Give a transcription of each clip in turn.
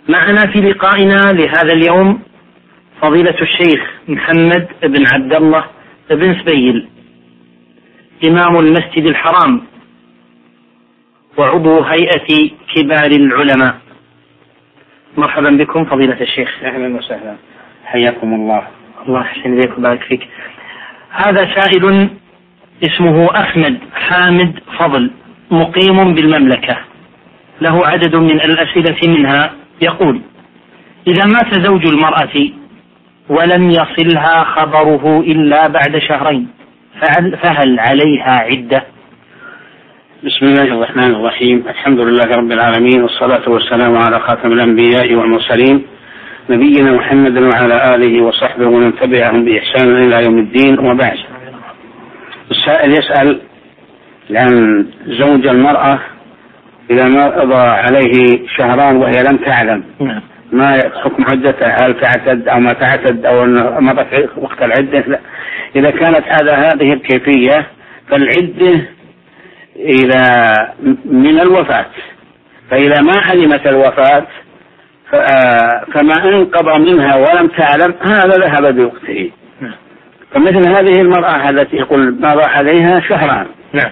معنا في لقائنا لهذا اليوم فضيلة الشيخ محمد بن عبد الله بن سبيل، إمام المسجد الحرام وعضو هيئة كبار العلماء. مرحبا بكم فضيلة الشيخ. أهلا وسهلا، حياكم الله. الله يحسن إليك وبارك فيك. هذا سائل اسمه أحمد حامد فضل، مقيم بالمملكة، له عدد من الأسئلة منها يقول: إذا مات زوج المرأة ولم يصلها خبره إلا بعد شهرين فهل عليها عدة؟ بسم الله الرحمن الرحيم، الحمد لله رب العالمين، والصلاة والسلام على خاتم الأنبياء والمرسلين نبينا محمد وعلى آله وصحبه ومن تبعهم بإحسان إلى يوم الدين، وبعد. السائل يسأل عن زوج المرأة إذا مضى عليه شهران وهي لم تعلم ما حكم عدتها، هل تعتد أو ما تعتد أو مضت وقت العدة؟ لا. إذا كانت هذه الكيفية فالعدة إذا من الوفاة، فإذا ما علمت الوفاة فما انقضى منها ولم تعلم هذا ذهب بوقته. فمثل هذه المرأة التي يقول مضى عليها شهران،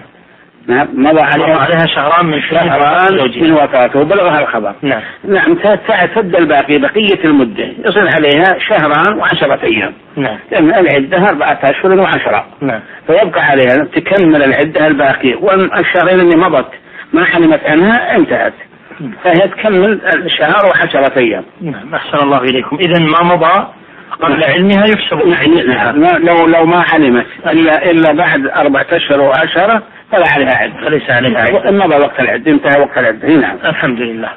مضى عليها شهران من وفاته وبلغها الخبر، نعم تعتد الباقي بقية المدة، يصل عليها شهران و10 أيام، لأن العدة 4 أشهر و10، فيبقى عليها تكمل العدة الباقية، والشهرين اللي مضت ما علمت عنها انتهت، فهي تكمل الشهر و10 أيام. أحسن الله إليكم. إذن ما مضى قبل علمها يحسب. لو ما علمت إلا بعد 4 أشهر و10 فلا عليها عدة، فليس عليها عدة، مضى وقت العدة، انتهى وقت العدة. نعم. الحمد لله.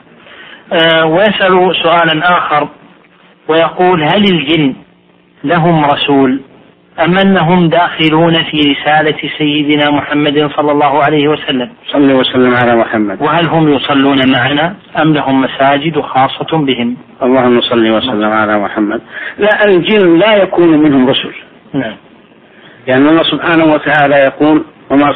ويسأل سؤالا آخر ويقول: هل الجن لهم رسول أم أنهم داخلون في رسالة سيدنا محمد صلى الله عليه وسلم؟ صلى وسلم على محمد. وهل هم يصلون معنا أم لهم مساجد خاصة بهم؟ اللهم صل وسلم على محمد. لا، الجن لا يكون منهم رسل. نعم. يعني الله سبحانه وتعالى يقول: وما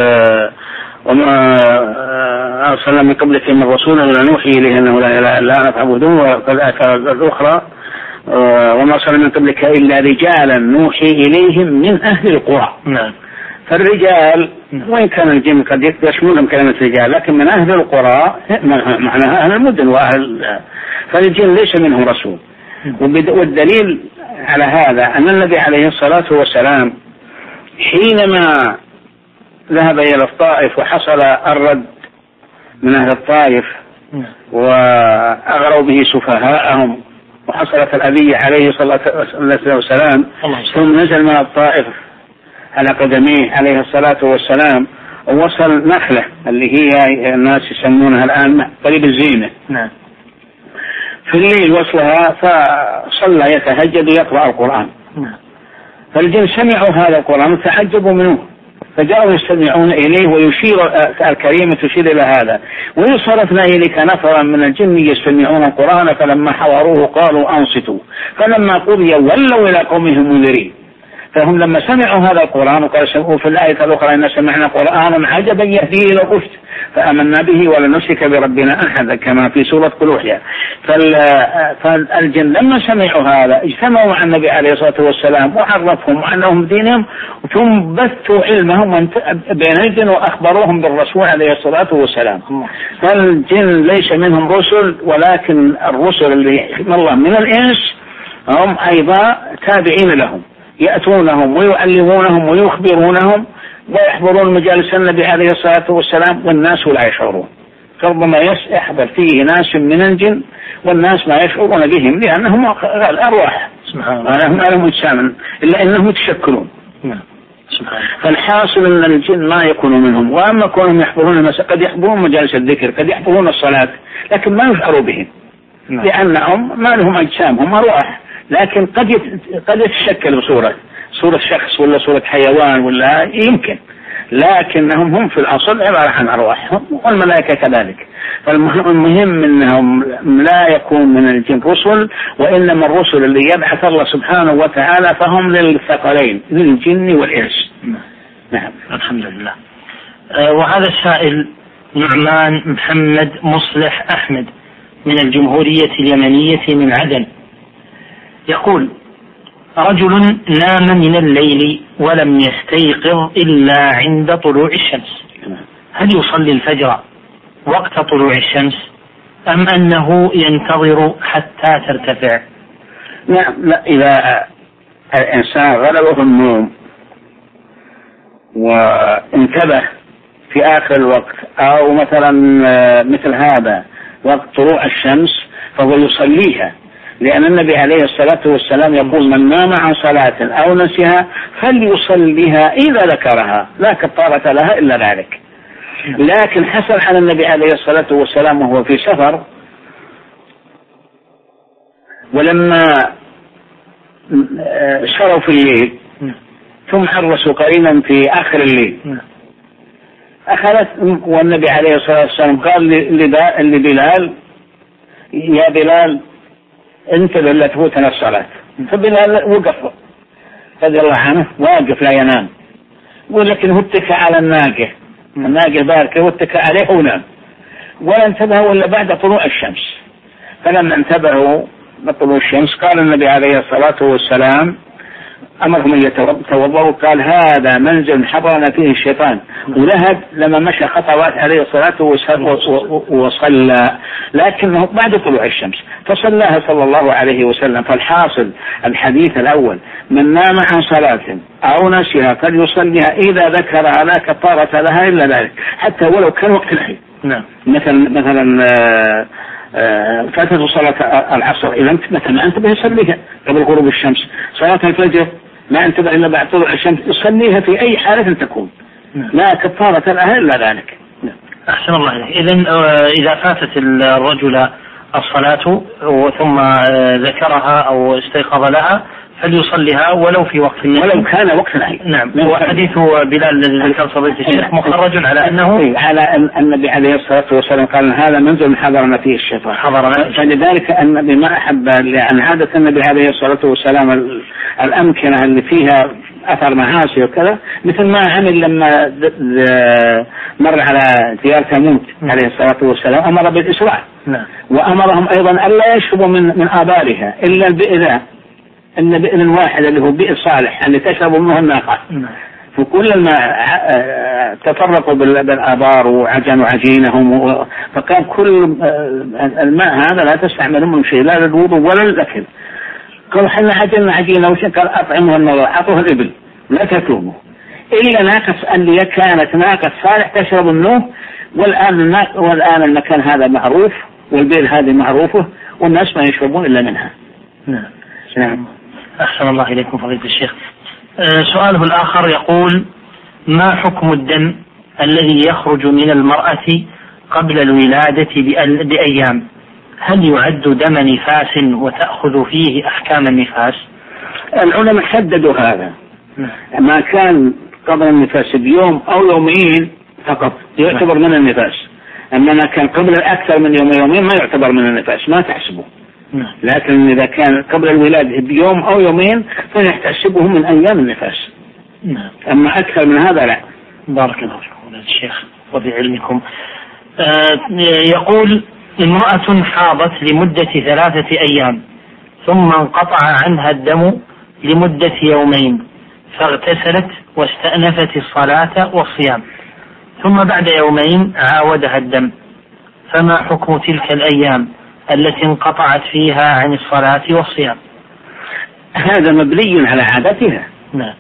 أرسلنا من قبلك من رسول ولا نوحي إليه أنه لا إله إلا أنا فاعبدوه. والآية الأخرى: وما أرسلنا من قبلك إلا رجالا نوحي إليهم من أهل القرى. نعم. فالرجال وإن كان الجن قد يشملهم كلمة رجال، لكن من أهل القرى معناها أهل المدن فالجن ليس منهم رسول. والدليل على هذا أن النبي عليه الصلاة والسلام حينما ذهب إلى الطائف وحصل الرد من أهل الطائف وأغروا به سفهاءهم وحصلت الأذية عليه الصلاة والسلام، ثم نزل من الطائف على قدميه عليه الصلاة والسلام ووصل نخلة اللي هي الناس يسمونها الآن قريب الزينة، في الليل وصلها فصلى يتهجد ويقرأ القرآن. فالجن سمعوا هذا القرآن وتعجبوا منه، فجاءوا يستمعون إليه، ويشير الكريمة تشير إلى هذا: وإن صرفنا إليك نفرا من الجن يستمعون القرآن فلما حضروه قالوا أنصتوا فلما قضي ولوا إلى قومهم منذرين. فهم لما سمعوا هذا القرآن وقالوا في الآية الأخرى: إن سمعنا قرآنا عجبا يهدي إلى الرشد فآمنا به ولن نشرك بربنا أحدا، كما في سورة قل أوحي. فالجن لما سمعوا هذا اجتمعوا مع النبي عليه الصلاة والسلام وعرفهم وعنهم دينهم، ثم بثوا علمهم بين الجن وأخبروهم بالرسول عليه الصلاة والسلام. فالجن ليس منهم رسل، ولكن الرسل اللي يحكم الله من الإنس هم أيضا تابعين لهم، يأتونهم ويعلمونهم ويخبرونهم ويحضرون مجالس النبي عليه الصلاة والسلام، والناس لا يشعرون. فربما يحضر فيه ناس من الجن والناس ما يشعرون بهم، لأنهم الأرواح ما لهم أجسام إلا أنهم يتشكلون. فالحاصل أن الجن ما يكونوا منهم. وأما كونهم يحضرون قد يحضرون مجالس الذكر، قد يحضرون الصلاة، لكن ما يشعروا بهم لأنهم ما لهم أجسام، هم أرواح، لكن قد يتشكل بصورة شخص ولا صورة حيوان ولا يمكن، لكنهم هم في الأصل عبارة عن أرواح، والملائكة كذلك. فالمهم أنهم لا يكون من الجن رسل، وإنما الرسل اللي يبعث الله سبحانه وتعالى فهم للثقلين للجن والإنس. نعم. الحمد لله. وهذا السائل نعمان محمد مصلح أحمد، من الجمهورية اليمنية من عدن، يقول: رجل نام من الليل ولم يستيقظ إلا عند طلوع الشمس، هل يصلي الفجر وقت طلوع الشمس أم أنه ينتظر حتى ترتفع؟ لا، إذا الإنسان غلبه النوم وانتبه في آخر الوقت أو مثلا مثل هذا وقت طلوع الشمس فهو يصليها، لأن النبي عليه الصلاة والسلام يقول: من نام عن صلاة أو نسيها فليصليها إذا ذكرها لا كفارة لها إلا ذلك. لكن حصل على النبي عليه الصلاة والسلام وهو في سفر، ولما سروا في الليل ثم حرسوا قليلا في آخر الليل أخذت، والنبي عليه الصلاة والسلام قال لبلال: يا بلال انتبه لا تفوتنا الصلاة. فبلال وقف رضي الله عنه، واقف لا ينام، ولكن هو اتكى على الناقة باركة واتكى عليه ونام، ولا انتبهوا إلا بعد طلوع الشمس. فلما انتبهوا بطلوع الشمس قال النبي عليه الصلاة والسلام أمرهم أن يتوضأوا، قال: هذا منزل حضرنا فيه الشيطان، ولهب لما مشى خطوات عليه الصلاة وصلى، لكنه بعد طلوع الشمس فصلاها صلى الله عليه وسلم. فالحاصل الحديث الأول: من نام عن صلاة أو نسيها فليصليها إذا ذكرها لا كفارة لها إلا ذلك، حتى ولو كان وقت الحين. نعم. مثلا فاتت صلاة العصر إذا ما انتبه يصليها قبل غروب الشمس. صلاة الفجر ما انتبه إلا بعد طلوع الشمس يصليها في أي حالة تكون، لا كفارة لها إلا ذلك. أحسن الله إليك. إذن إذا فاتت الرجل الصلاة ثم ذكرها أو استيقظ لها فليصليها ولو في وقت النهي، ولو كان وقت النهي. نعم. وحديث بلال الذي ذكر فضيلة الشيخ مخرج على أنه على النبي عليه الصلاة والسلام قال: هذا منزل حضرنا فيه الشيطان. فلذلك النبي ما أحب، لأن عادة النبي عليه الصلاة والسلام الأمكنة اللي فيها أثر معاصي وكذا، مثل ما عمل لما مر على ديار ثمود عليه الصلاة والسلام أمر بالإسراع. وأمرهم أيضا ألا يشربوا من آبارها إلا البئر، إن بئر واحد اللي هو بئر صالح اللي تشرب منه الناقة. فكل ما تفرقوا بالآبار وعجنوا عجينهم، فكان كل الماء هذا لا تستعمل منه شيء، لا للوضوء ولا للأكل. قالوا: حنا عجلنا عجينة وشكل أطعمه النظر، أعطوه الإبل لا تأكلوه إلا ناقة اللي كانت ناقة صالح تشرب منه. والآن المكان هذا معروف والبئر هذه معروفة والناس ما يشربون إلا منها. نعم. أحسن الله إليكم فضيلة الشيخ. سؤاله الآخر يقول: ما حكم الدم الذي يخرج من المرأة قبل الولادة بأيام؟ هل يعد دم نفاس وتأخذ فيه أحكام النفاس؟ العلماء حددوا هذا. ما كان قبل النفاس بيوم أو يومين فقط يعتبر من النفاس، أما ما كان قبل أكثر من يومين ما يعتبر من النفاس، ما تحسبه. لكن إذا كان قبل الولادة بيوم أو يومين فنحتسبه من أيام النفاس. أما أكثر من هذا لا. بارك الله فيكم الشيخ وبعلمكم. يقول: امرأة حاضت لمدة 3 أيام ثم انقطع عنها الدم لمدة يومين، فاغتسلت واستأنفت الصلاة والصيام، ثم بعد يومين عاودها الدم، فما حكم تلك الأيام التي انقطعت فيها عن الصلاة والصيام؟ هذا مبني على عادتها. نعم.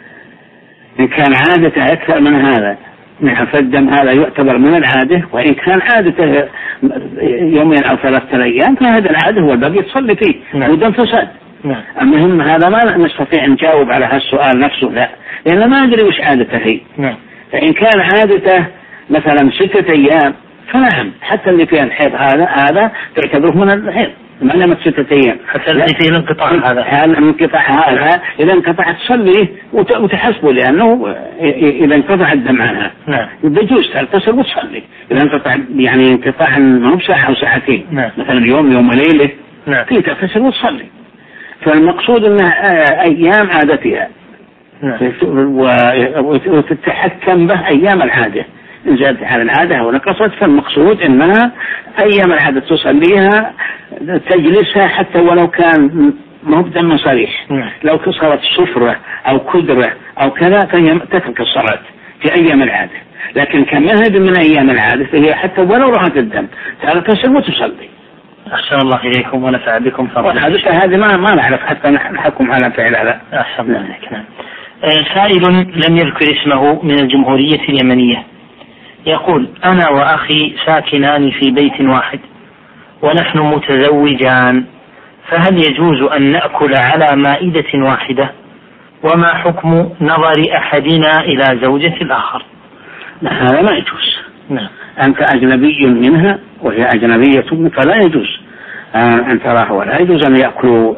إن كان عادتها أكثر من هذا فالدم هذا يعتبر من العادة، وإن كان عادته يومين أو 3 أيام فهذا العادة هو الباقي تصلي فيه. نعم. ودم فساد. نعم. المهم هذا ما نستطيع نجاوب على هالسؤال نفسه، لا، لأن ما ندري وش عادته هي. نعم. فإن كان عادته مثلا 6 أيام فنعم، حتى اللي فيه الحيض هذا تعتبره من الحيض ما لم 6 أيام، حتى اللي فيه الانقطاع هذا الانقطاع هذا إذا انقطع تصلي وتحسبه، لأنه إذا انقطع الدم عنها بجوز تغتسل وتصلي. إذا انقطع يعني انقطاع ما هو ساعة أو ساعتين، مثلا يوم وليلة فيه تغتسل وتصلي. فالمقصود أنها أيام عادتها وتتحكم به أيام العادة. إن زادت على العادة أو نقصت، فالمقصود أنها أيام العادة تصليها تجلسها حتى ولو كان مبدأ من صريح. لو كسرت صفرة أو كدرة أو كذا فهي تترك الصلاة في أيام العادة، لكن كمهد من أيام العادة فهي حتى ولو رأت الدم تغتسل وتصلي. أحسن الله إليكم ونفع بكم. هذه ما نعرف حتى نحكم على فعل هذا. أحسن الله إليك. نعم. سائل لم يذكر اسمه من الجمهورية اليمنية يقول: أنا وأخي ساكنان في بيت واحد ونحن متزوجان، فهل يجوز أن نأكل على مائدة واحدة؟ وما حكم نظر أحدنا إلى زوجة الآخر؟ هذا لا يجوز. نعم. أنت أجنبي منها وهي أجنبية منك، فلا يجوز أن تراه، ولا يجوز أن يأكلوا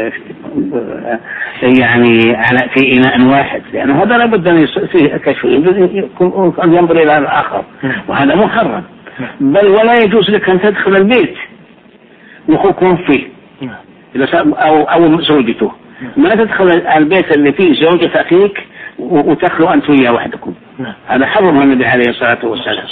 يعني في إناء واحد، لأنه هذا لابد أن فيه كشف أن ينظر إلى الآخر، وهذا محرم. بل ولا يجوز لك أن تدخل البيت وأخوكم فيه أو زوجته، ما تدخل البيت اللي فيه زوجة أخيك وتخلو أنت وياه وحدكم، هذا حرم النبي عليه الصلاة والسلام.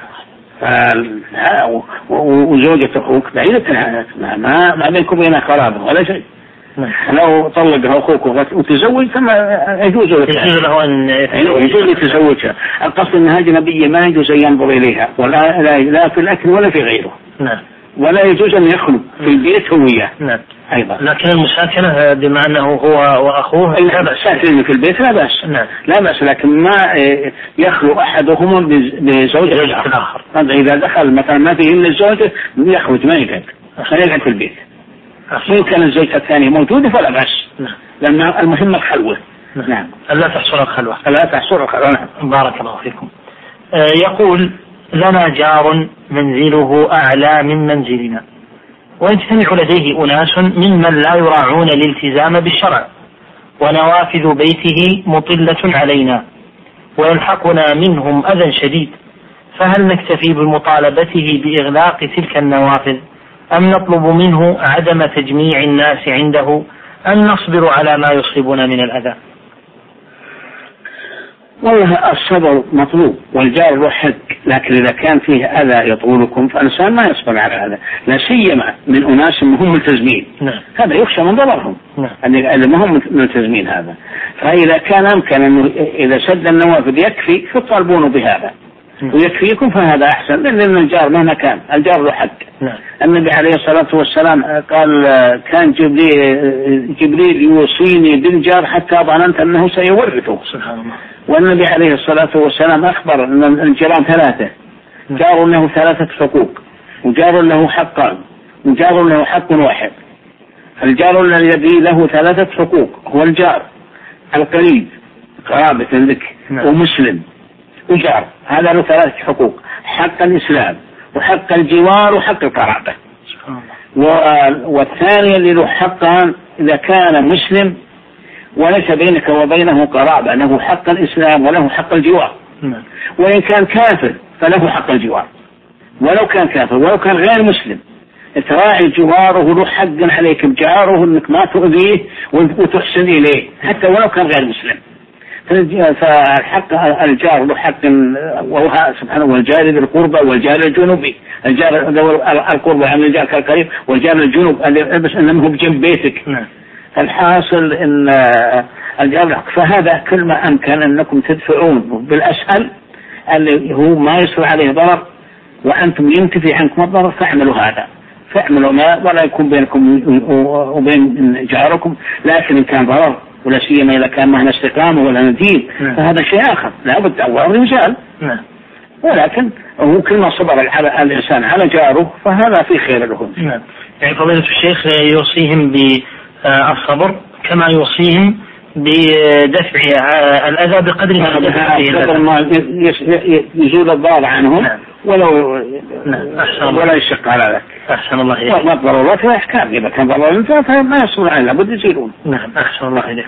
وزوجة أخوك بعيدة، ما بينكم بين قرابة ولا شيء. لو طلقها أخوك وتزوج فما يجوز له أن يتزوجها. القصد أنها أجنبية ما يجوز أن ينظر إليها لا في الأكل ولا في غيره. نعم. ولا يجوز أن يخلو في البيت هو وياه. نعم. أيضا. لكن المساكنة بما أنه هو وأخوه لا بأس، ساكنين في البيت لا بأس. نعم. لا بأس، لكن ما يخلو أحدهما بزوجة الآخر. إذا دخل مثلا ما فيه إلا الزوجة يخرج، ما يقعد في البيت. إن كان الزوجة الثانية موجودة فلا بأس. نعم. لأن المهم الخلوة. نعم. ألا تحصل الخلوة. ألا تحصل الخلوة. نعم. بارك الله فيكم. يقول: لنا جار منزله أعلى من منزلنا، ويجتمع لديه أناس ممن لا يراعون الالتزام بالشرع، ونوافذ بيته مطلة علينا، ويلحقنا منهم أذى شديد، فهل نكتفي بمطالبته بإغلاق تلك النوافذ، أم نطلب منه عدم تجميع الناس عنده، أم نصبر على ما يصيبنا من الأذى؟ والله الصبر مطلوب، والجار له حق، لكن إذا كان فيه أذى يطولكم فالإنسان ما يصبر على هذا، لا سيما من أناس هم ملتزمين. نعم. هذا يخشى من ضررهم. نعم. اللي ما هم ملتزمين هذا، فإذا كان أمكن أنه إذا سد النوافذ يكفي فطالبونه بهذا. ويكفيكم فهذا أحسن، لأن الجار مهما كان الجار له حق. نعم. النبي عليه الصلاة والسلام قال: كان جبريل يوصيني بالجار حتى ظننت أنه سيورثه. سبحان الله. والنبي عليه الصلاة والسلام أخبر أن الجيران ثلاثة، جار له 3 حقوق، وجار له حقان، وجار له حق واحد. الجار الذي له 3 حقوق هو الجار القريب قرابة لك ومسلم وجار، هذا له 3 حقوق: حق الإسلام وحق الجوار وحق القرابة. والثاني اللي له حقان إذا كان مسلم وليس بينك وبينه قرابة له حق الإسلام وله حق الجوار. وإن كان كافر فله حق الجوار، ولو كان كافر ولو كان غير مسلم تراعي جواره، له حق عليك بجاره أنك ما تؤذيه وتحسن إليه حتى ولو كان غير مسلم. فالحق الجار له حق، وهو سبحانه والجار ذي القربى والجار الجنوبي، الجار القربى عن الجار القريب، والجار الجنوب بس انه هو بجنب بيتك. الحاصل ان الجار، فهذا كل ما امكن انكم تدفعون بالاسهل اللي هو ما يصل عليه ضرر وانتم ينتفي عنكم الضرر، فاعملوا هذا، فاعملوا ما ولا يكون بينكم وبين جاركم. لكن ان كان ضرر ولا سيما إذا كان معنا استقامة ولا ندين فهذا شيء آخر، لا بد أول الرجال. ولكن هو كل ما صبر الإنسان على جاره فهذا في خير لهم. يعني فضيلة الشيخ يوصيهم بالصبر كما يوصيهم بدفع الأذى بقدر ما يزول الضار عنهم ولا يشق على ذلك. أحسن الله إليك. ما ضرورات لا أحكام، إذا كان ضرورات فما يصبر عليه لابد يزيلون. نعم. أحسن الله إليك.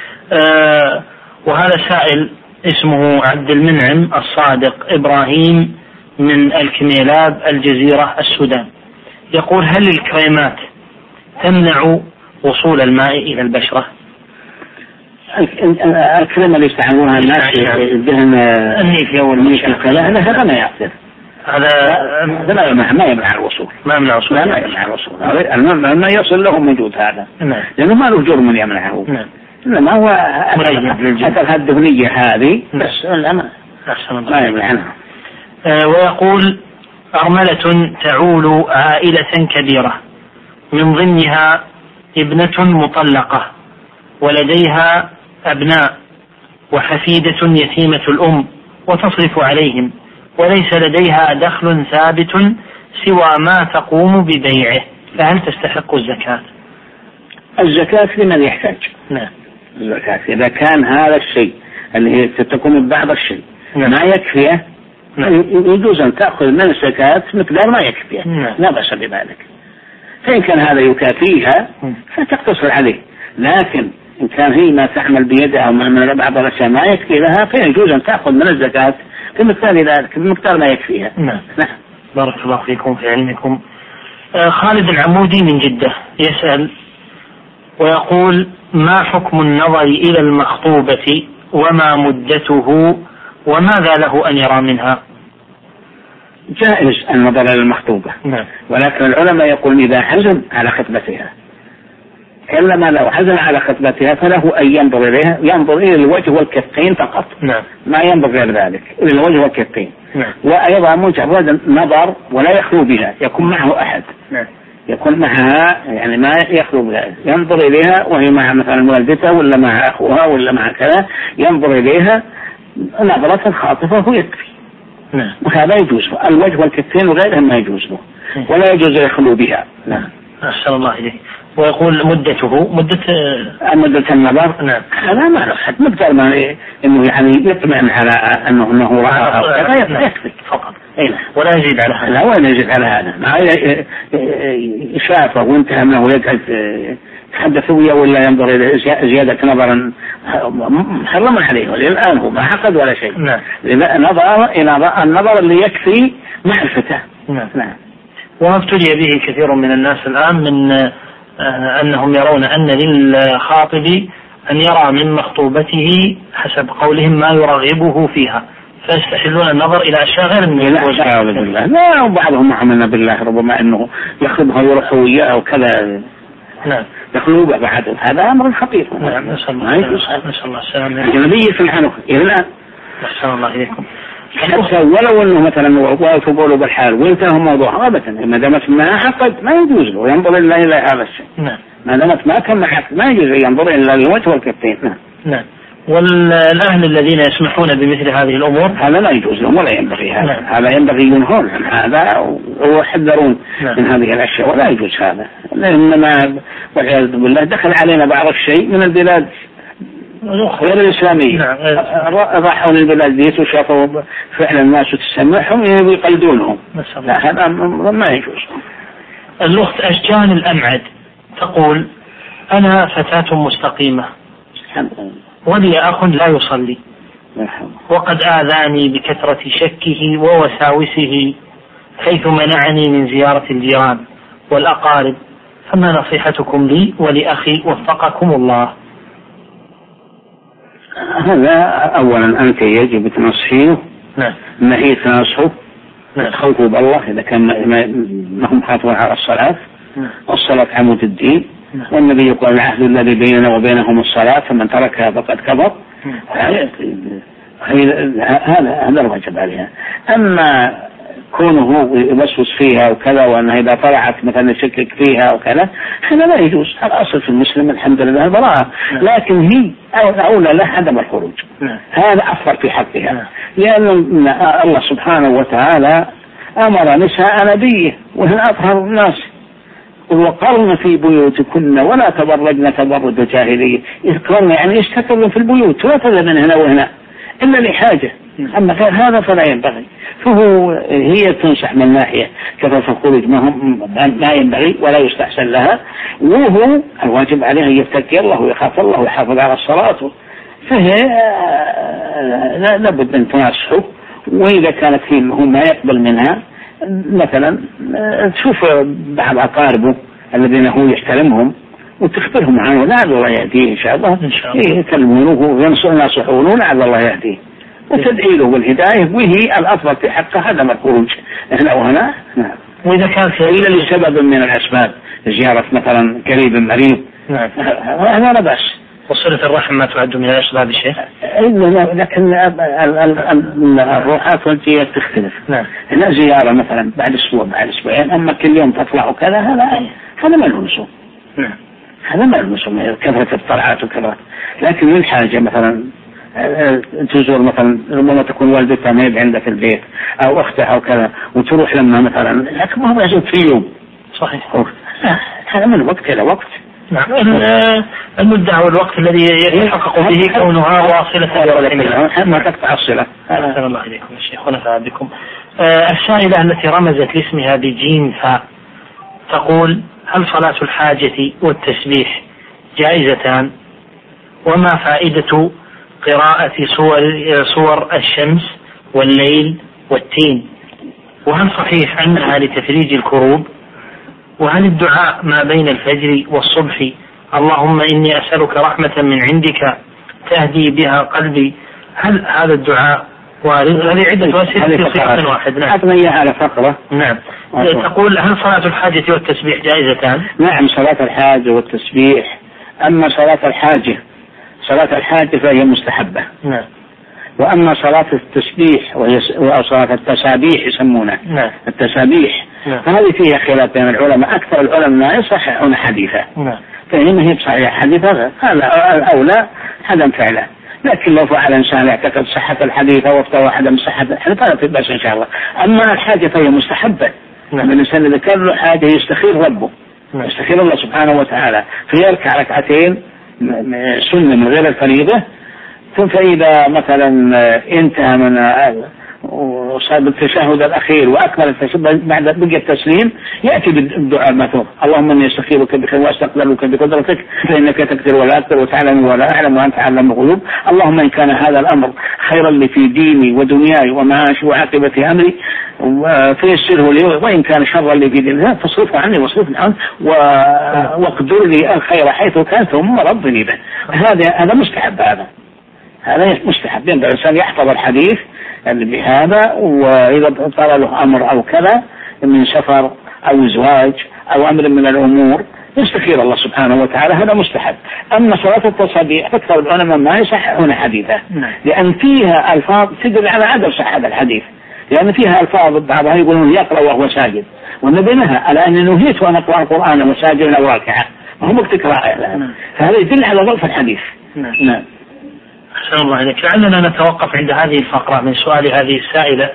وهذا سائل اسمه عبد المنعم الصادق إبراهيم من الكميلاب الجزيرة السودان، يقول: هل الكريمات تمنع وصول الماء إلى البشرة؟ الكلمة اللي يستعملونها الناس الدهن النيفيا والمشاكل هذا ما يعتذر، هذا ما يمنع الوصول، ما يمنع الوصول. ما يصل له موجود هذا، لأنه ما له جرم من يمنعه، إنما هو حتى الدهنية هذه بس ما يمنعها. ويقول: أرملة تعول عائلة كبيرة من ضمنها ابنة مطلقة ولديها أبناء وحفيدة يتيمة الأم وتصرف عليهم، وليس لديها دخل ثابت سوى ما تقوم ببيعه، فهل تستحق الزكاة؟ الزكاة لمن يحتاج. نعم. الزكاة إذا كان هذا الشيء اللي هي تقوم ببعض الشيء ما يكفيه، يجوز أن تأخذ من الزكاة مقدار ما يكفيه، لا بأس بذلك. فإن كان هذا يكافيها فتقتصر عليه، لكن إن كان هي ما تعمل بيدها من بعض الأشياء ما يكفي لها فيجوز أن تأخذ من الزكاة بمقدار ذلك، بمقدار ما يكفيها. نعم. بارك الله فيكم في علمكم. خالد العمودي من جدة يسأل ويقول: ما حكم النظر إلى المخطوبة وما مدته وماذا له أن يرى منها؟ جائز النظر إلى المخطوبة، ولكن العلماء يقول إذا حزم على خطبتها، كلما لو حزم على خطبتها فله أن ينظر إليها، ينظر إلى الوجه والكفين فقط، ما ينظر غير ذلك، إلى الوجه والكفين. وأيضا مجرد نظر ولا يخلو بها، يكون معه أحد، يكون معها يعني ما يخلو بها، ينظر إليها وهي مع مثلا والدتها ولا مع أخوها ولا مع كذا، ينظر إليها نظرة خاطفة ويكفي. وهذا يجوز، الوجه والكفين وغيرها ما يجوز له، ولا يجوز يخلو بها. أحسن الله إليك. ويقول مدة النظر هذا ما له حد، مقدار ما إنه يعني يطمئن على أنه رأى يكفي فقط، ولا يزيد على هذا. لا، ولا يزيد على هذا. ما شافه وانتهى منه ويقعد يتحدث وياه ولا ينظر إلى زيادة نظرا محرما عليه، والآن هو ما حقد ولا شيء. نظر إلى النظر اللي يكفي معرفته. نعم. وما ابتلي به كثير من الناس الآن من أنهم يرون أن للخاطب أن يرى من مخطوبته حسب قولهم ما يرغبه فيها، فيستحلون النظر إلى أشياء غير الموجودة. لا، وبعضهم عملنا بالله ربما أنه يخطبها ويروح وياه وكذا. يخلو بعد، هذا أمر خطير. نسأل الله السلامة. النبي سبحانه إلى الآن. نسأل الله إليكم. حتى ولو أنه مثلا وقالوا بالحال وانتهى موضوع أبدا، ما دامت ما عقد ما يجوز له ينظر إلا إلى هذا الشيء. ما دامت ما كان عقد ما يجوز ينظر إلا الوجه والكفين. نعم. والأهل الذين يسمحون بمثل هذه الأمور هذا لا يجوز لهم ولا ينبغي هذا. هذا ينبغي ينهون عن هذا ويحذرون من هذه الأشياء، ولا يجوز هذا. إنما والعياذ بالله دخل علينا بعض الشيء من البلاد غير الإسلامية، راحوا للبلاد ديت وشافوا فعلا الناس تسمعهم ويقلدونهم. لا، هذا ما يجوز. الأخت أشجان الأمعد تقول: أنا فتاة مستقيمة ولي أخ لا يصلي، وقد آذاني بكثرة شكه ووساوسه حيث منعني من زيارة الجيران والأقارب، فما نصيحتكم لي ولأخي وفقكم الله؟ هذا أولا أنت يجب تنصحيه، ما هي تنصحه تخوفوا بالله إذا كان ما هم خاطرون على الصلاة، والصلاة عمود الدين، والنبي يقول: العهد الذي بيننا وبينهم الصلاة فمن تركها فقد كفر. هذا الواجب عليها. أما كونه يوسوس فيها وكذا، وأنها إذا طلعت مثلا يشكك فيها وكذا، هذا لا يجوز. هذا أصل في المسلم الحمد لله البراءة، لكن هي أولى له عدم الخروج. هذا أفضل في حقها، لأن الله سبحانه وتعالى أمر نساء نبيه وهن أطهر الناس: وقرن في بيوتكن ولا تبرجن تبرج الجاهلية. يذكرن يعني يستقرن في البيوت ولا تذهبن هنا وهنا إلا لحاجة، أما غير هذا فلا ينبغي. هي تنصح من ناحية كثرة الخروج ما ينبغي ولا يستحسن لها، وهو الواجب عليه أن يتقي الله ويخاف الله ويحافظ على الصلاة، فهي لابد أن تنصحه. وإذا كانت هي ما يقبل منها مثلا تشوف بعض أقاربه الذين هو يحترمهم وتخبرهم عنه لعل الله يهديه إن شاء الله، يكلمونه وينصحونه لعل الله يهديه، وتدعي له بالهداية، وهي الأفضل في حقه عدم الخروج هنا وهنا. وإذا كان إلا لسبب من الأسباب، زيارة مثلا قريب مريض، هذا لا بأس. وصلة الرحم ما تعد من الأسباب شيء، لكن الروحات والجيات تختلف. هنا زيارة مثلا بعد أسبوع بعد أسبوعين، أما كل يوم تطلع وكذا هذا ما له لزوم. هذا ما له لزوم كثرة الطلعات وكذا. لكن من حاجة مثلا تزور مثلا، ربما تكون والدتها ما هي عندك البيت أو أختها أو كذا، وتروح لما مثلا، لكن ما هو يزور في يوم. صحيح. هذا من وقت إلى وقت. المدة والوقت الذي يتحقق به كونها واصلة ما تقطع الصلة. أحسن الله إليكم يا شيخ ونفع بكم. السائلة التي رمزت لاسمها بجيم فاء تقول: هل صلاة الحاجة والتسبيح جائزتان؟ وما فائدة قراءة صور الشمس والليل والتين؟ وهل صحيح أنها لتفريج الكروب؟ وهل الدعاء ما بين الفجر والصبح اللهم إني أسألك رحمة من عندك تهدي بها قلبي، هل هذا الدعاء وارد؟ هذه عدة أسئلة في صيغة واحد. على فقرة. تقول: هل صلاة الحاجة والتسبيح جائزتان؟ نعم، صلاة الحاجة والتسبيح. أما صلاة الحاجة فهي مستحبة. وأما صلاة التسبيح وهي صلاة التسابيح يسمونها. التسابيح هذه فيها خلاف بين العلماء، أكثر العلماء يصححون حديثا، فإن هي بصحيح حديثا هذا الأولى عدم فعله. لكن لو فعل إنسان يعتقد صحة الحديث أو افتوى عدم صحة الحديث هذا في بأس إن شاء الله. أما الحاجة فهي مستحبة. الإنسان إذا كان له حاجة يستخير ربه، يستخير الله سبحانه وتعالى، فيركع ركعتين سنة من غير الفريضة، ثم فإذا مثلا انتهى من وصاب التشهد الأخير وأكمل التشهد بعد بقي التسليم، يأتي بالدعاء المثور: اللهم إني أستخيرك بخير وأستقدرك بقدرتك فإنك تقدر ولا أقدر وتعلم ولا أعلم وأنت علام الغيوب، اللهم إن كان هذا الأمر خيرا لي في ديني ودنياي ومعاشي وعاقبة أمري فيسره لي، وإن كان شرا لي في ديني فاصرفه عني واصرفني عنه واقدر لي الخير حيث كان ثم ربني به. هذا مستحب. هذا مستحب. ينبغي الإنسان يحفظ الحديث بهذا، وإذا طال له أمر أو كذا من سفر أو زواج أو أمر من الأمور يستخير الله سبحانه وتعالى، هذا مستحب. أما صلاة التصبيح فأكثر العلماء ما يصححون حديثا، لأن فيها ألفاظ تدل على عدم صحة الحديث، لأن فيها ألفاظ بعضها يقولون يقرأ وهو ساجد، والنبي نهى على أن نهيت وأن أقرأ القرآن وساجد أو راكعا، وهو وقت قراءة، فهذا يدل على ضعف الحديث. أحسن الله إليك. لعلنا نتوقف عند هذه الفقرة من سؤال هذه السائلة.